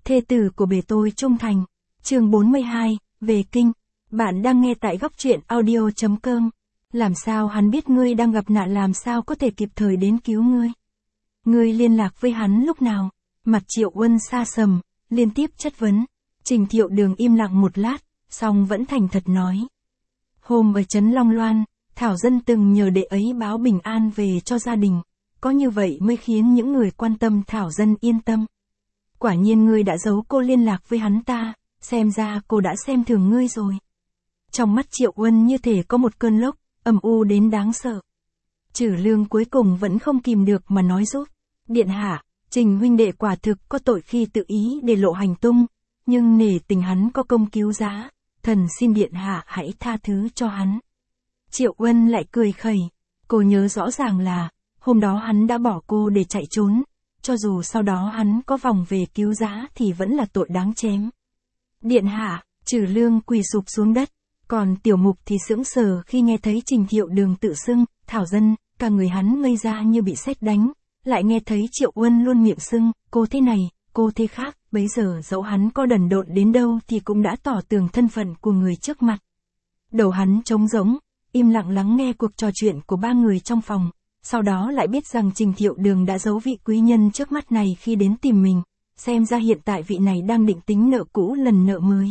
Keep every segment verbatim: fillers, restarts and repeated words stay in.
thê tử của bề tôi trung thành. Chương bốn mươi hai, về kinh. Bạn đang nghe tại góc truyện audio chấm com. Làm sao hắn biết ngươi đang gặp nạn, làm sao có thể kịp thời đến cứu ngươi? Ngươi liên lạc với hắn lúc nào? Mặt Triệu Uân xa sầm, liên tiếp chất vấn. Trình Thiệu Đường im lặng một lát, xong vẫn thành thật nói. Hôm ở trấn Long Loan, Thảo Dân từng nhờ đệ ấy báo bình an về cho gia đình. Có như vậy mới khiến những người quan tâm Thảo Dân yên tâm. Quả nhiên ngươi đã giấu cô liên lạc với hắn ta, xem ra cô đã xem thường ngươi rồi. Trong mắt Triệu Uân như thể có một cơn lốc, âm u đến đáng sợ. Trử Lương cuối cùng vẫn không kìm được mà nói giúp. Điện hạ, Trình huynh đệ quả thực có tội khi tự ý để lộ hành tung, nhưng nể tình hắn có công cứu giá, thần xin điện hạ hãy tha thứ cho hắn. Triệu Uân lại cười khẩy, cô nhớ rõ ràng là, hôm đó hắn đã bỏ cô để chạy trốn, cho dù sau đó hắn có vòng về cứu giá thì vẫn là tội đáng chém. Điện hạ, Trử Lương quỳ sụp xuống đất, còn Tiểu Mục thì sững sờ khi nghe thấy Trình Thiệu Đường tự xưng, Thảo Dân, cả người hắn ngây ra như bị sét đánh, lại nghe thấy Triệu Uân luôn miệng xưng, cô thế này, cô thế khác, bấy giờ dẫu hắn có đần độn đến đâu thì cũng đã tỏ tường thân phận của người trước mặt. Đầu hắn trống rỗng, im lặng lắng nghe cuộc trò chuyện của ba người trong phòng, sau đó lại biết rằng Trình Thiệu Đường đã giấu vị quý nhân trước mắt này khi đến tìm mình, xem ra hiện tại vị này đang định tính nợ cũ lần nợ mới.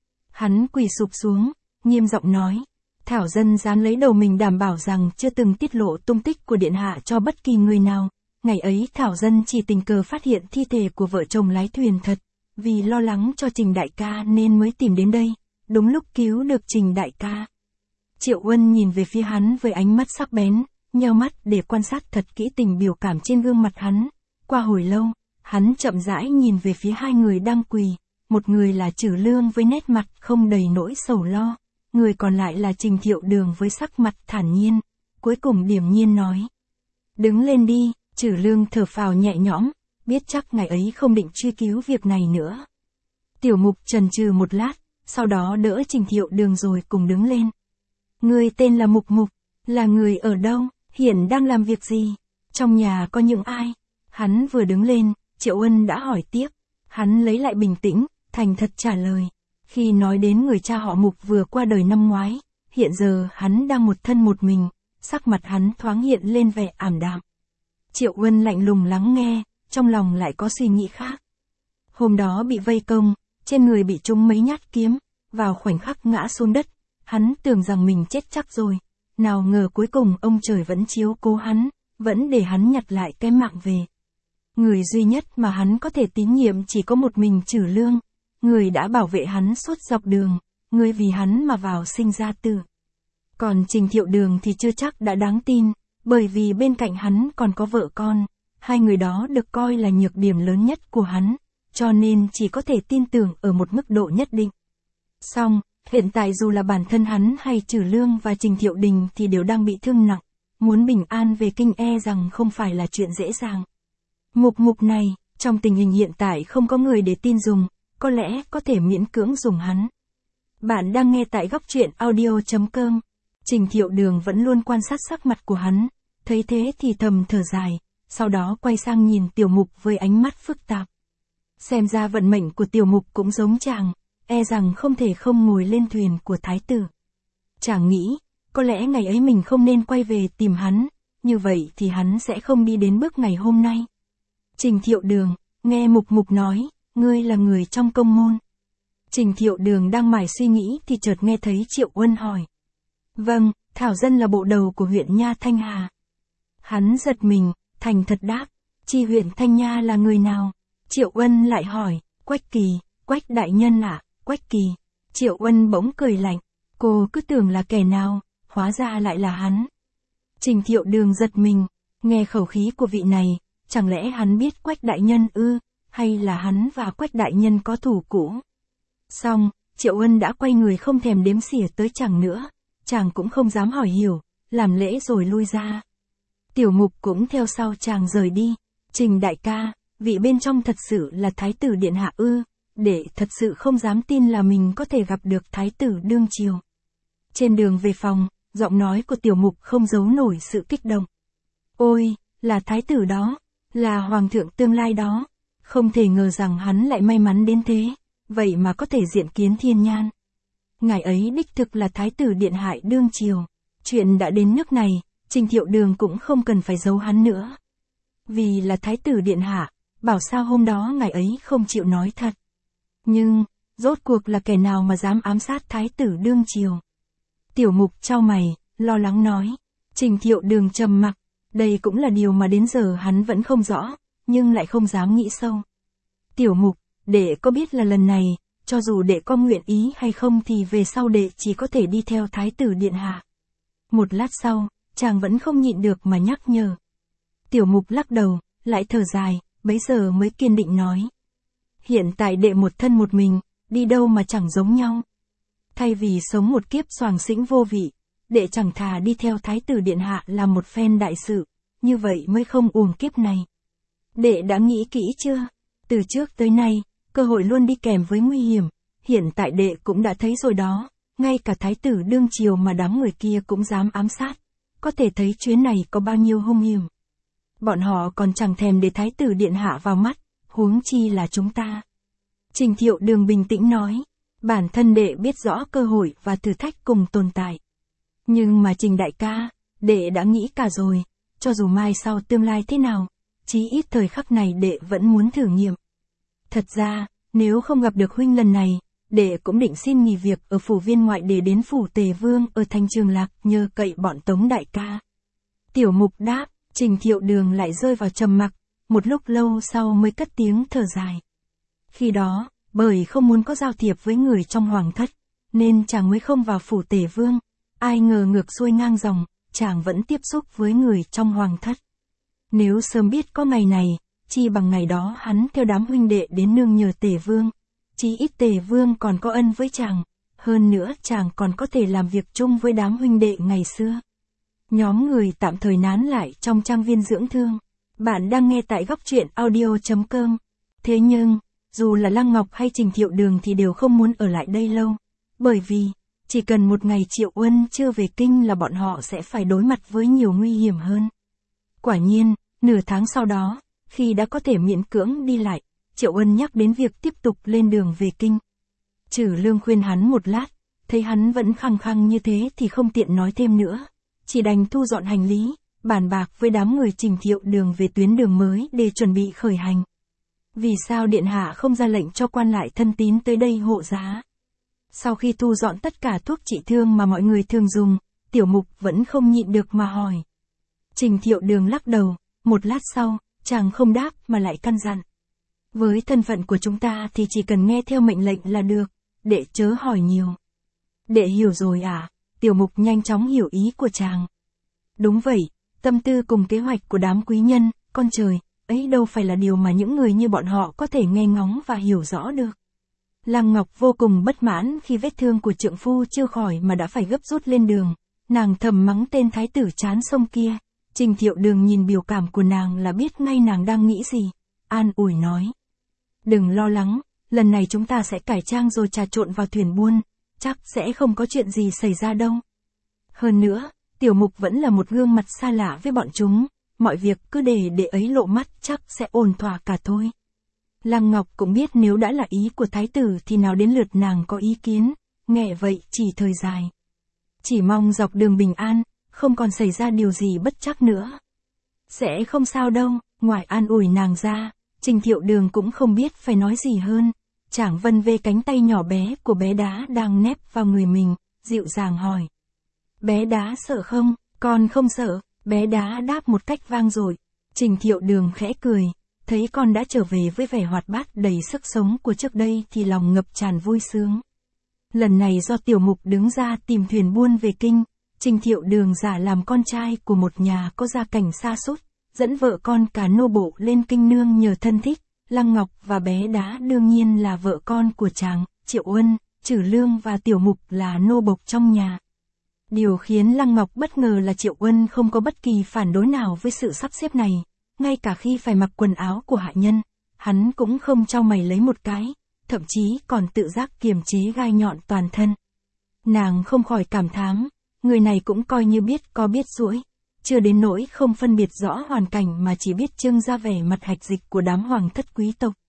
Hắn quỳ sụp xuống, nghiêm giọng nói, Thảo Dân dám lấy đầu mình đảm bảo rằng chưa từng tiết lộ tung tích của điện hạ cho bất kỳ người nào. Ngày ấy Thảo Dân chỉ tình cờ phát hiện thi thể của vợ chồng lái thuyền thật, vì lo lắng cho Trình đại ca nên mới tìm đến đây, đúng lúc cứu được Trình đại ca. Triệu Uân nhìn về phía hắn với ánh mắt sắc bén, nheo mắt để quan sát thật kỹ tình biểu cảm trên gương mặt hắn. Qua hồi lâu, hắn chậm rãi nhìn về phía hai người đang quỳ, một người là Trử Lương với nét mặt không đầy nỗi sầu lo, người còn lại là Trình Thiệu Đường với sắc mặt thản nhiên, cuối cùng điềm nhiên nói. Đứng lên đi. Trử Lương thở phào nhẹ nhõm, biết chắc ngày ấy không định truy cứu việc này nữa. Tiểu Mục chần chừ một lát, sau đó đỡ Trình Thiệu Đường rồi cùng đứng lên. Người tên là Mục Mục, là người ở đâu, hiện đang làm việc gì, trong nhà có những ai? Hắn vừa đứng lên, Triệu Uân đã hỏi tiếp, hắn lấy lại bình tĩnh, thành thật trả lời. Khi nói đến người cha họ Mục vừa qua đời năm ngoái, hiện giờ hắn đang một thân một mình, sắc mặt hắn thoáng hiện lên vẻ ảm đạm. Triệu Uân lạnh lùng lắng nghe, trong lòng lại có suy nghĩ khác. Hôm đó bị vây công, trên người bị trúng mấy nhát kiếm, vào khoảnh khắc ngã xuống đất, hắn tưởng rằng mình chết chắc rồi, nào ngờ cuối cùng ông trời vẫn chiếu cố hắn, vẫn để hắn nhặt lại cái mạng về. Người duy nhất mà hắn có thể tín nhiệm chỉ có một mình Trử Lương, người đã bảo vệ hắn suốt dọc đường, người vì hắn mà vào sinh ra tử. Còn Trình Thiệu Đường thì chưa chắc đã đáng tin. Bởi vì bên cạnh hắn còn có vợ con, hai người đó được coi là nhược điểm lớn nhất của hắn, cho nên chỉ có thể tin tưởng ở một mức độ nhất định. Song, hiện tại dù là bản thân hắn hay Trử Lương và Trình Thiệu Đình thì đều đang bị thương nặng, muốn bình an về kinh e rằng không phải là chuyện dễ dàng. Mục Mục này, trong tình hình hiện tại không có người để tin dùng, có lẽ có thể miễn cưỡng dùng hắn. Bạn đang nghe tại góc truyện audio chấm com. Trình Thiệu Đường vẫn luôn quan sát sắc mặt của hắn, thấy thế thì thầm thở dài, sau đó quay sang nhìn Tiểu Mục với ánh mắt phức tạp. Xem ra vận mệnh của Tiểu Mục cũng giống chàng, e rằng không thể không ngồi lên thuyền của thái tử. Chàng nghĩ, có lẽ ngày ấy mình không nên quay về tìm hắn, như vậy thì hắn sẽ không đi đến bước ngày hôm nay. Trình Thiệu Đường, nghe Mục Mục nói, ngươi là người trong công môn. Trình Thiệu Đường đang mải suy nghĩ thì chợt nghe thấy Triệu Uân hỏi. Vâng, Thảo Dân là bộ đầu của huyện Nha Thanh Hà. Hắn giật mình, thành thật đáp, chi huyện Thanh Nha là người nào? Triệu Uân lại hỏi, Quách Kỳ, Quách đại nhân ạ, à? Quách Kỳ. Triệu Uân bỗng cười lạnh, cô cứ tưởng là kẻ nào, hóa ra lại là hắn. Trình Thiệu Đường giật mình, nghe khẩu khí của vị này, chẳng lẽ hắn biết Quách đại nhân ư, hay là hắn và Quách đại nhân có thù cũ? Xong, Triệu Uân đã quay người không thèm đếm xỉa tới chàng nữa. Chàng cũng không dám hỏi hiểu, làm lễ rồi lui ra. Tiểu Mục cũng theo sau chàng rời đi. Trình đại ca, vị bên trong thật sự là thái tử điện hạ ư, để thật sự không dám tin là mình có thể gặp được thái tử đương triều. Trên đường về phòng, giọng nói của Tiểu Mục không giấu nổi sự kích động. Ôi, là thái tử đó, là hoàng thượng tương lai đó. Không thể ngờ rằng hắn lại may mắn đến thế, vậy mà có thể diện kiến thiên nhan. Ngài ấy đích thực là thái tử điện hạ đương triều. Chuyện đã đến nước này, Trình Thiệu Đường cũng không cần phải giấu hắn nữa. Vì là thái tử điện hạ, bảo sao hôm đó ngài ấy không chịu nói thật. Nhưng, rốt cuộc là kẻ nào mà dám ám sát thái tử đương triều? Tiểu Mục chau mày, lo lắng nói. Trình Thiệu Đường trầm mặc, đây cũng là điều mà đến giờ hắn vẫn không rõ, nhưng lại không dám nghĩ sâu. Tiểu Mục, đệ có biết là lần này, cho dù đệ có nguyện ý hay không thì về sau đệ chỉ có thể đi theo thái tử điện hạ. Một lát sau, chàng vẫn không nhịn được mà nhắc nhở. Tiểu Mục lắc đầu, lại thở dài, bấy giờ mới kiên định nói. Hiện tại đệ một thân một mình, đi đâu mà chẳng giống nhau. Thay vì sống một kiếp xoàng xĩnh vô vị, đệ chẳng thà đi theo thái tử điện hạ làm một phen đại sự, như vậy mới không uổng kiếp này. Đệ đã nghĩ kỹ chưa? Từ trước tới nay, cơ hội luôn đi kèm với nguy hiểm, hiện tại đệ cũng đã thấy rồi đó, ngay cả thái tử đương triều mà đám người kia cũng dám ám sát, có thể thấy chuyến này có bao nhiêu hung hiểm. Bọn họ còn chẳng thèm để thái tử điện hạ vào mắt, huống chi là chúng ta. Trình Thiệu Đường bình tĩnh nói, bản thân đệ biết rõ cơ hội và thử thách cùng tồn tại. Nhưng mà Trình đại ca, đệ đã nghĩ cả rồi, cho dù mai sau tương lai thế nào, chí ít thời khắc này đệ vẫn muốn thử nghiệm. Thật ra, nếu không gặp được huynh lần này, đệ cũng định xin nghỉ việc ở phủ viên ngoại để đến phủ Tề Vương ở thành Trường Lạc nhờ cậy bọn Tống đại ca. Tiểu Mục đáp, Trình Thiệu Đường lại rơi vào trầm mặc, một lúc lâu sau mới cất tiếng thở dài. Khi đó, bởi không muốn có giao thiệp với người trong hoàng thất, nên chàng mới không vào phủ Tề Vương, ai ngờ ngược xuôi ngang dòng, chàng vẫn tiếp xúc với người trong hoàng thất. Nếu sớm biết có ngày này, chi bằng ngày đó hắn theo đám huynh đệ đến nương nhờ Tề Vương, chí ít Tề Vương còn có ân với chàng, hơn nữa chàng còn có thể làm việc chung với đám huynh đệ ngày xưa. Nhóm người tạm thời nán lại trong trang viên dưỡng thương. Bạn đang nghe tại góc truyện audio chấm com. Thế nhưng, dù là Lăng Ngọc hay Trình Thiệu Đường thì đều không muốn ở lại đây lâu. Bởi vì, chỉ cần một ngày Triệu Uân chưa về kinh là bọn họ sẽ phải đối mặt với nhiều nguy hiểm hơn. Quả nhiên, nửa tháng sau đó, khi đã có thể miễn cưỡng đi lại, Triệu Uân nhắc đến việc tiếp tục lên đường về kinh. Trử Lương khuyên hắn một lát, thấy hắn vẫn khăng khăng như thế thì không tiện nói thêm nữa. Chỉ đành thu dọn hành lý, bàn bạc với đám người Trình Thiệu Đường về tuyến đường mới để chuẩn bị khởi hành. Vì sao điện hạ không ra lệnh cho quan lại thân tín tới đây hộ giá? Sau khi thu dọn tất cả thuốc trị thương mà mọi người thường dùng, Tiểu Mục vẫn không nhịn được mà hỏi. Trình Thiệu Đường lắc đầu, một lát sau, chàng không đáp mà lại căn dặn. Với thân phận của chúng ta thì chỉ cần nghe theo mệnh lệnh là được, đệ chớ hỏi nhiều. Đệ hiểu rồi à? Tiểu Mục nhanh chóng hiểu ý của chàng. Đúng vậy, tâm tư cùng kế hoạch của đám quý nhân, con trời, ấy đâu phải là điều mà những người như bọn họ có thể nghe ngóng và hiểu rõ được. Lăng Ngọc vô cùng bất mãn khi vết thương của trượng phu chưa khỏi mà đã phải gấp rút lên đường. Nàng thầm mắng tên thái tử chán sông kia. Trình Thiệu Đường nhìn biểu cảm của nàng là biết ngay nàng đang nghĩ gì. An ủi nói. Đừng lo lắng, lần này chúng ta sẽ cải trang rồi trà trộn vào thuyền buôn. Chắc sẽ không có chuyện gì xảy ra đâu. Hơn nữa, Tiểu Mục vẫn là một gương mặt xa lạ với bọn chúng, mọi việc cứ để để ấy lộ mắt chắc sẽ ổn thỏa cả thôi. Lăng Ngọc cũng biết nếu đã là ý của thái tử thì nào đến lượt nàng có ý kiến, nghe vậy chỉ thời dài. Chỉ mong dọc đường bình an, không còn xảy ra điều gì bất trắc nữa. Sẽ không sao đâu, ngoài an ủi nàng ra, Trình Thiệu Đường cũng không biết phải nói gì hơn. Chàng vân vê cánh tay nhỏ bé của bé đá đang nép vào người mình, dịu dàng hỏi. Bé đá sợ không? Con không sợ, bé đá đáp một cách vang dội. Trình Thiệu Đường khẽ cười, thấy con đã trở về với vẻ hoạt bát đầy sức sống của trước đây thì lòng ngập tràn vui sướng. Lần này do Tiểu Mục đứng ra tìm thuyền buôn về kinh, Trình Thiệu Đường giả làm con trai của một nhà có gia cảnh xa sút, dẫn vợ con cả nô bộ lên kinh nương nhờ thân thích. Lăng Ngọc và bé đá đương nhiên là vợ con của chàng, Triệu Uân, Trử Lương và Tiểu Mục là nô bộc trong nhà. Điều khiến Lăng Ngọc bất ngờ là Triệu Uân không có bất kỳ phản đối nào với sự sắp xếp này, ngay cả khi phải mặc quần áo của hạ nhân, hắn cũng không chau mày lấy một cái, thậm chí còn tự giác kiềm chế gai nhọn toàn thân. Nàng không khỏi cảm thán, người này cũng coi như biết có biết duỗi, chưa đến nỗi không phân biệt rõ hoàn cảnh mà chỉ biết trưng ra vẻ mặt hạch dịch của đám hoàng thất quý tộc.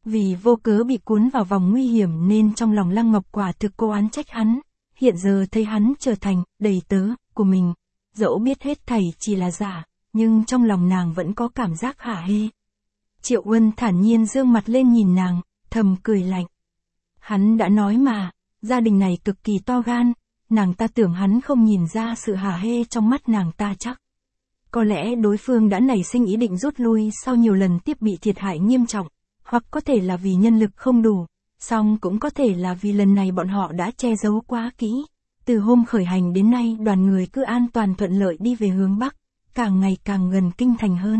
Vì vô cớ bị cuốn vào vòng nguy hiểm nên trong lòng Lăng Ngọc quả thực cô oán trách hắn, hiện giờ thấy hắn trở thành đầy tớ của mình, dẫu biết hết thảy chỉ là giả, nhưng trong lòng nàng vẫn có cảm giác hả hê. Triệu Uân thản nhiên dương mặt lên nhìn nàng, thầm cười lạnh. Hắn đã nói mà, gia đình này cực kỳ to gan, nàng ta tưởng hắn không nhìn ra sự hả hê trong mắt nàng ta chắc. Có lẽ đối phương đã nảy sinh ý định rút lui sau nhiều lần tiếp bị thiệt hại nghiêm trọng, hoặc có thể là vì nhân lực không đủ, song cũng có thể là vì lần này bọn họ đã che giấu quá kỹ. Từ hôm khởi hành đến nay đoàn người cứ an toàn thuận lợi đi về hướng Bắc, càng ngày càng gần kinh thành hơn.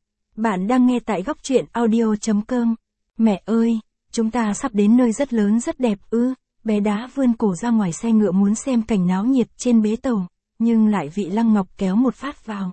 Bạn đang nghe tại góc truyện audio chấm com. Mẹ ơi, chúng ta sắp đến nơi rất lớn rất đẹp ư, bé Đá vươn cổ ra ngoài xe ngựa muốn xem cảnh náo nhiệt trên bế tàu, nhưng lại bị Lăng Ngọc kéo một phát vào.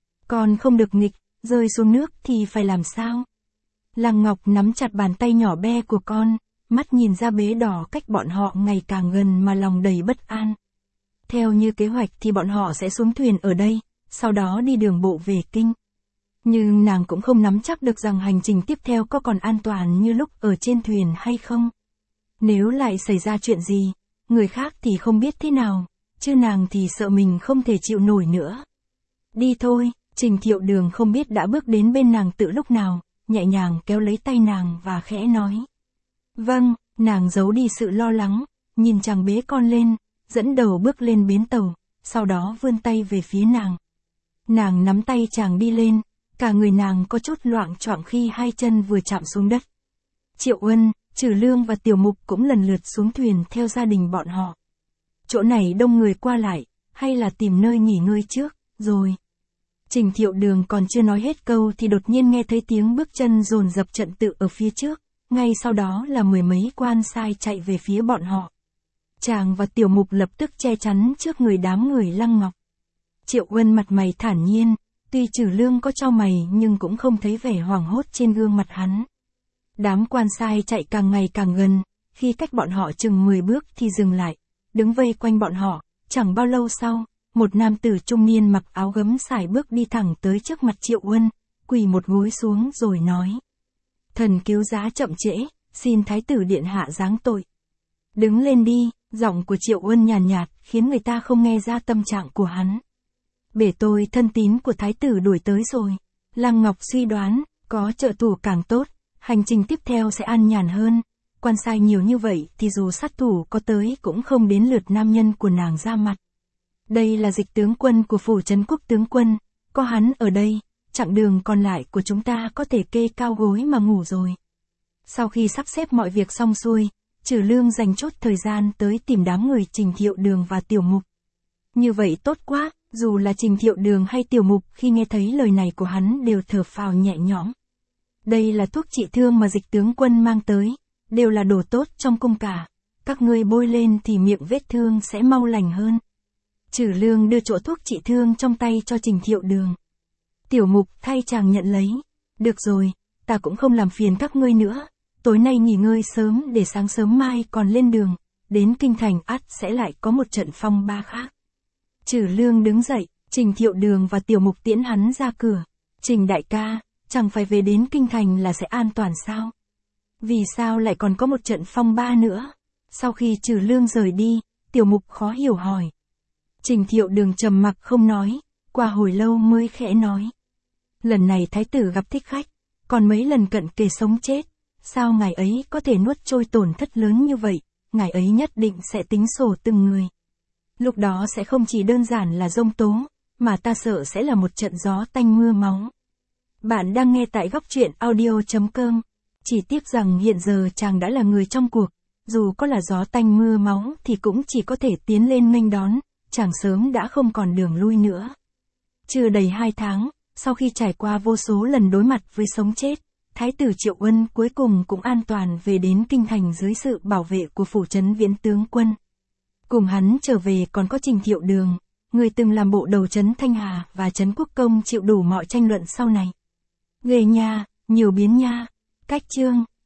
Còn không được nghịch, rơi xuống nước thì phải làm sao? Lăng Ngọc nắm chặt bàn tay nhỏ bé của con, mắt nhìn ra bế đỏ cách bọn họ ngày càng gần mà lòng đầy bất an. Theo như kế hoạch thì bọn họ sẽ xuống thuyền ở đây, sau đó đi đường bộ về kinh. Nhưng nàng cũng không nắm chắc được rằng hành trình tiếp theo có còn an toàn như lúc ở trên thuyền hay không. Nếu lại xảy ra chuyện gì, người khác thì không biết thế nào, chứ nàng thì sợ mình không thể chịu nổi nữa. Đi thôi, Trình Thiệu Đường không biết đã bước đến bên nàng từ lúc nào, nhẹ nhàng kéo lấy tay nàng và khẽ nói. Vâng, nàng giấu đi sự lo lắng, nhìn chàng bế con lên, dẫn đầu bước lên bến tàu, sau đó vươn tay về phía nàng. Nàng nắm tay chàng đi lên, cả người nàng có chút loạng choạng khi hai chân vừa chạm xuống đất. Triệu Uân, Trừ Lương và Tiểu Mục cũng lần lượt xuống thuyền theo gia đình bọn họ. Chỗ này đông người qua lại, hay là tìm nơi nghỉ ngơi trước, rồi. Trình Thiệu Đường còn chưa nói hết câu thì đột nhiên nghe thấy tiếng bước chân dồn dập trận tự ở phía trước, ngay sau đó là mười mấy quan sai chạy về phía bọn họ. Chàng và Tiểu Mục lập tức che chắn trước người đám người Lăng Ngọc. Triệu Uân mặt mày thản nhiên, tuy Trừ Lương có chau mày nhưng cũng không thấy vẻ hoảng hốt trên gương mặt hắn. Đám quan sai chạy càng ngày càng gần, khi cách bọn họ chừng mười bước thì dừng lại, đứng vây quanh bọn họ, chẳng bao lâu sau, một nam tử trung niên mặc áo gấm sải bước đi thẳng tới trước mặt Triệu Uân, quỳ một gối xuống rồi nói. Thần cứu giá chậm trễ, xin Thái tử điện hạ giáng tội. Đứng lên đi, giọng của Triệu Uân nhàn nhạt, nhạt khiến người ta không nghe ra tâm trạng của hắn. Bể tôi thân tín của Thái tử đuổi tới rồi. Lăng Ngọc suy đoán, có trợ thủ càng tốt, hành trình tiếp theo sẽ an nhàn hơn. Quan sai nhiều như vậy thì dù sát thủ có tới cũng không đến lượt nam nhân của nàng ra mặt. Đây là Dịch tướng quân của phủ Trấn Quốc tướng quân, có hắn ở đây, chặng đường còn lại của chúng ta có thể kê cao gối mà ngủ rồi. Sau khi sắp xếp mọi việc xong xuôi, Trừ Lương dành chốt thời gian tới tìm đám người Trình Thiệu Đường và Tiểu Mục. Như vậy tốt quá, dù là Trình Thiệu Đường hay Tiểu Mục khi nghe thấy lời này của hắn đều thở phào nhẹ nhõm. Đây là thuốc trị thương mà Dịch tướng quân mang tới, đều là đồ tốt trong cung cả, các ngươi bôi lên thì miệng vết thương sẽ mau lành hơn. Trừ Lương đưa chỗ thuốc trị thương trong tay cho Trình Thiệu Đường. Tiểu Mục thay chàng nhận lấy. Được rồi, ta cũng không làm phiền các ngươi nữa, tối nay nghỉ ngơi sớm để sáng sớm mai còn lên đường, đến kinh thành ắt sẽ lại có một trận phong ba khác. Trừ Lương đứng dậy, Trình Thiệu Đường và Tiểu Mục tiễn hắn ra cửa. Trình đại ca, chẳng phải về đến kinh thành là sẽ an toàn sao? Vì sao lại còn có một trận phong ba nữa? Sau khi Trừ Lương rời đi, Tiểu Mục khó hiểu hỏi. Trình Thiệu Đường trầm mặc không nói, qua hồi lâu mới khẽ nói. Lần này thái tử gặp thích khách, còn mấy lần cận kề sống chết, sao ngài ấy có thể nuốt trôi tổn thất lớn như vậy, ngài ấy nhất định sẽ tính sổ từng người. Lúc đó sẽ không chỉ đơn giản là giông tố, mà ta sợ sẽ là một trận gió tanh mưa máu. Bạn đang nghe tại góc truyện audio chấm com. Chỉ tiếc rằng hiện giờ chàng đã là người trong cuộc, dù có là gió tanh mưa máu thì cũng chỉ có thể tiến lên nghênh đón, chàng sớm đã không còn đường lui nữa. Chưa đầy hai tháng, sau khi trải qua vô số lần đối mặt với sống chết, Thái tử Triệu Uân cuối cùng cũng an toàn về đến kinh thành dưới sự bảo vệ của phủ Trấn Viễn tướng quân. Cùng hắn trở về còn có Trình Thiệu Đường, người từng làm bộ đầu trấn Thanh Hà và trấn Quốc Công chịu đủ mọi tranh luận sau này. Ghê nha, nhiều biến nha. Cách chương